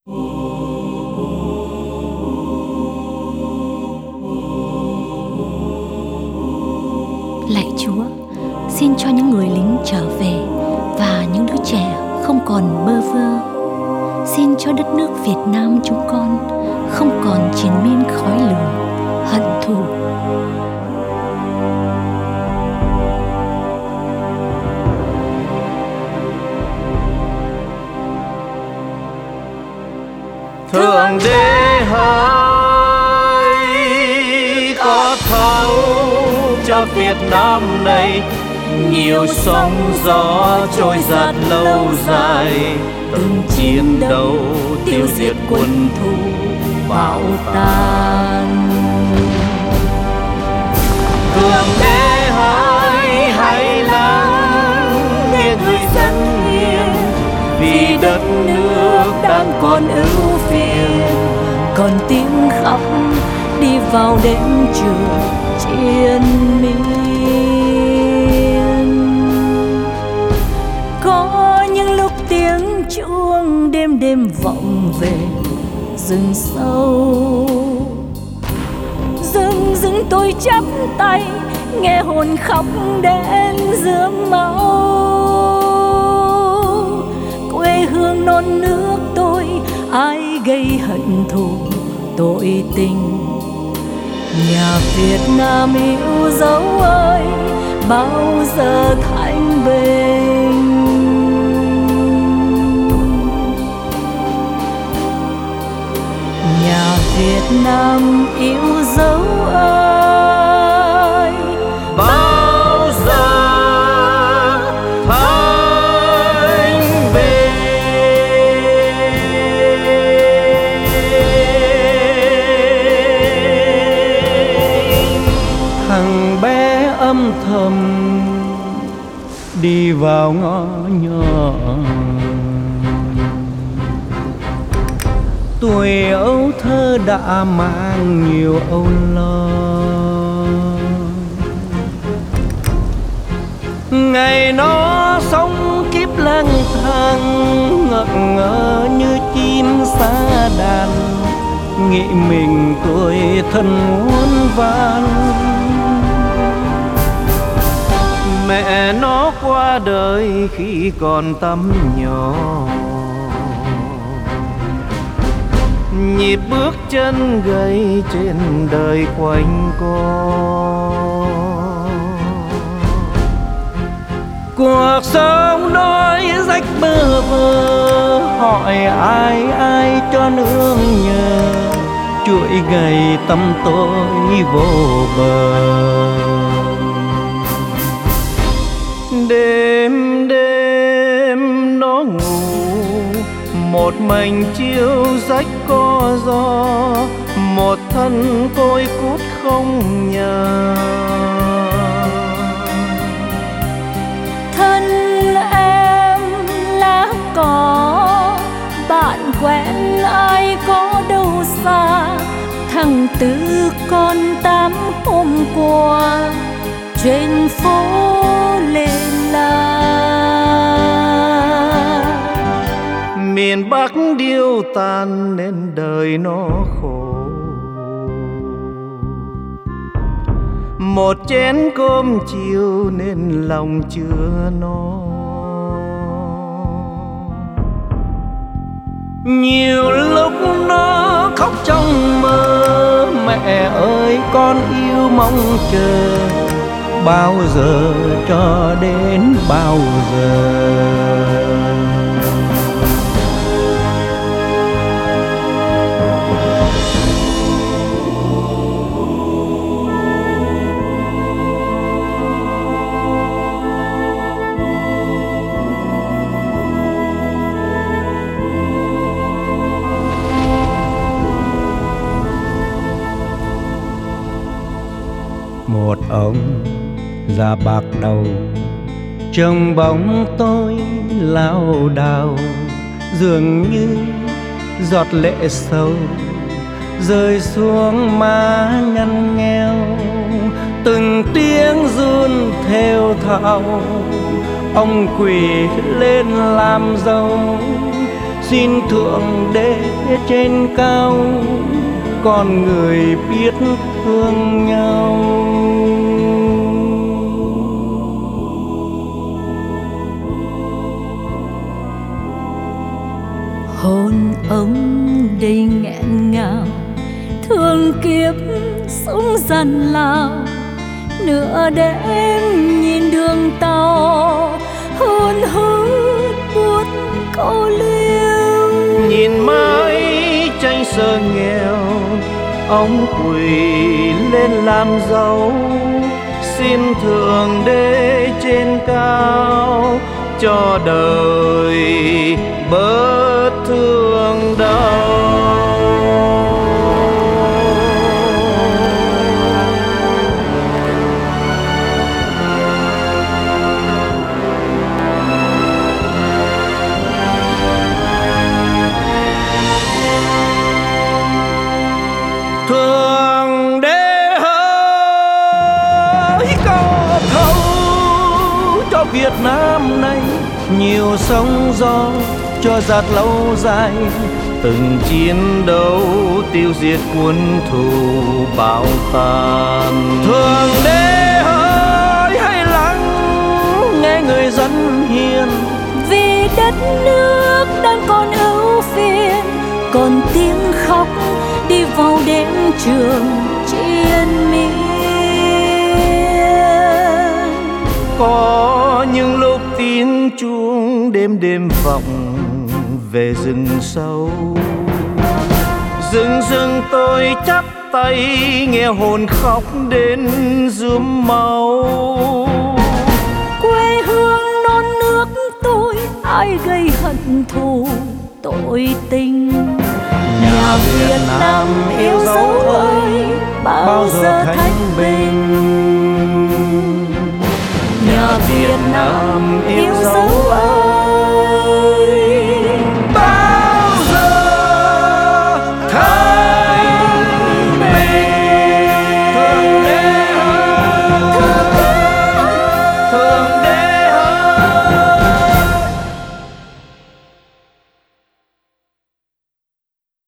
Lạy Chúa, xin cho những người lính trở về và những đứa trẻ không còn bơ vơ. Xin cho đất nước Việt Nam chúng con không còn triền miên khói lửa, hận thù. Thượng Đế hỡi, có thấu cho Việt Nam này nhiều sóng gió trôi dạt lâu dài, từng chiến đấu tiêu diệt quân thù bạo tàn. Thượng Đế hỡi, hãy lắng nghe người dân hiền, vì đất nước đang còn ưu phiền, Còn tiếng khóc đi vào đêm trường triền miên. Có những lúc tiếng chuông đêm đêm vọng về rừng sâu. Dưng tôi chắp tay nghe hồn khóc đến rướm máu. Quê hương non nước tôi ai gây hận thù tội tình. Nhà Việt Nam yêu dấu ơi, bao giờ thanh bình. Nhà Việt Nam yêu dấu ơi, bao giờ thanh bình. Thằng bé âm thầm đi vào ngõ nhỏ, tuổi ấu thơ đã mang nhiều âu lo. Ngày nó sống kiếp lang thang, ngẩn ngơ như chim xa đàn, nghĩ mình tuổi thân muôn vàn. Mẹ nó qua đời khi còn tắm nhỏ, nhịp bước chân gầy trên đời quanh co. Cuộc sống đói rách bơ vơ, hỏi ai ai cho nương nhờ, chuỗi ngày tăm tối vô bờ. Đêm đêm nó ngủ một mình chiếu rách có gió, một thân côi cút không nhà. thân em lá cỏ, bạn quen ai có đâu xa. Thằng Tư con 8 hôm qua trên phố lên la. Miền Bắc điêu tàn nên đời nó khổ, một chén cơm chiều nên lòng chưa no. Nhiều lúc nó khóc trong mơ, mẹ ơi con yêu mong chờ, bao giờ cho đến bao giờ. Một ông già bạc đầu, trông bóng tôi lao đao, dường như giọt lệ sâu rơi xuống má nhăn nheo. Từng tiếng run thều thào, ông quỳ lên làm dâu, xin thượng đế trên cao, con người biết thương nhau. Hồn ông đầy nghẹn ngào, thương kiếp sống dằn lao. Nửa đêm nhìn đường tàu, hôn hút buốt câu liêu. Nhìn mái tranh sơ nghèo, ông quỳ lên làm dấu, xin thượng đế trên cao cho đời bớt thương đau. Thượng đế hỡi cầu thấu cho Việt Nam này nhiều sóng gió cho giạt lâu dài, từng chiến đấu tiêu diệt quân thù bạo tàn. Thượng đế hỡi hãy lắng nghe người dân hiền, vì đất nước đang còn ưu phiền, còn tiếng khóc đi vào đêm trường triền miên. Có những lúc tiếng chuông đêm đêm vọng về rừng sâu, rừng rừng tôi chắp tay nghe hồn khóc đến rướm máu. Quê hương non nước tôi ai gây hận thù tội tình. Nhà Việt Nam yêu dấu ơi bao giờ thanh bình. Nhà Việt Nam yêu dấu ơi